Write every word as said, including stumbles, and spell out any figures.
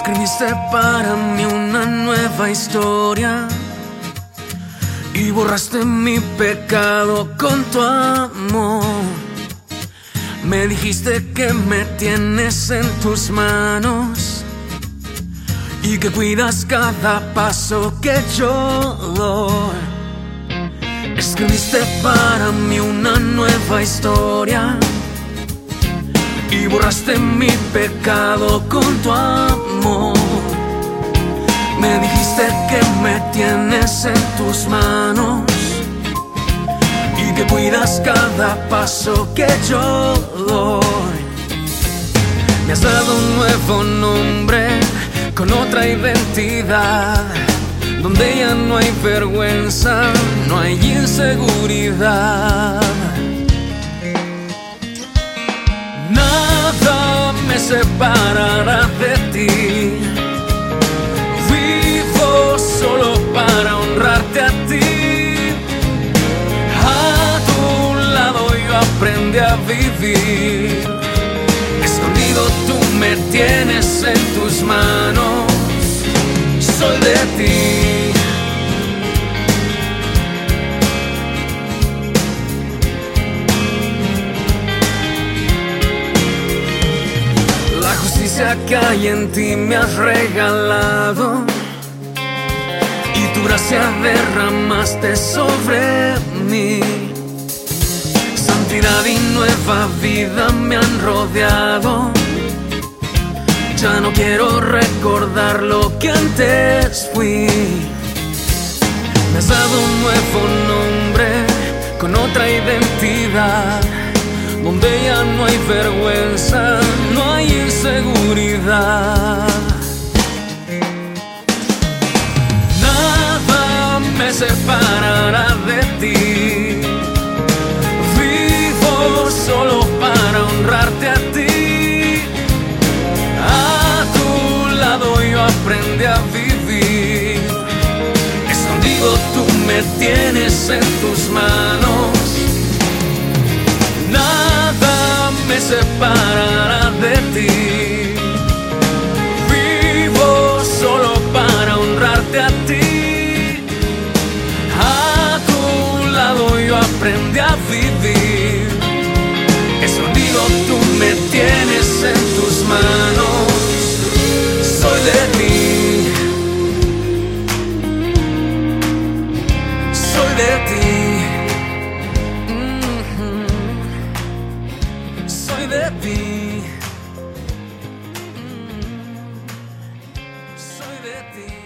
Escribiste para mí una nueva historia y borraste mi pecado con tu amor. Me dijiste que me tienes en tus manos y que cuidas cada paso que yo doy. Escribiste para mí una nueva historia y borraste mi pecado con tu amor. Me dijiste que me tienes en tus manos y que cuidas cada paso que yo doy. Me has dado un nuevo nombre con otra identidad, donde ya no hay vergüenza, no hay inseguridad. Nada me separará de ti. Vivo solo para honrarte a ti. A tu lado yo aprendí a vivir. Escondido tú me tienes en tus manos. Soy de ti. Que hay en ti me has regalado y tu gracia derramaste sobre mí. Santidad y nueva vida me han rodeado. Ya no quiero recordar lo que antes fui. Me has dado un nuevo nombre con otra identidad, donde ya no hay vergüenza, no hay inseguridad. Nada me separará de ti. Vivo solo para honrarte a ti. A tu lado yo aprendí a vivir. Escondido tú me tienes en tus manos. Me separará de ti. Vivo solo para honrarte a ti. A tu lado yo aprendí a vivir. Escondido tú me tienes en tus manos. Soy de ti. Soy de ti. De ti, soy de ti.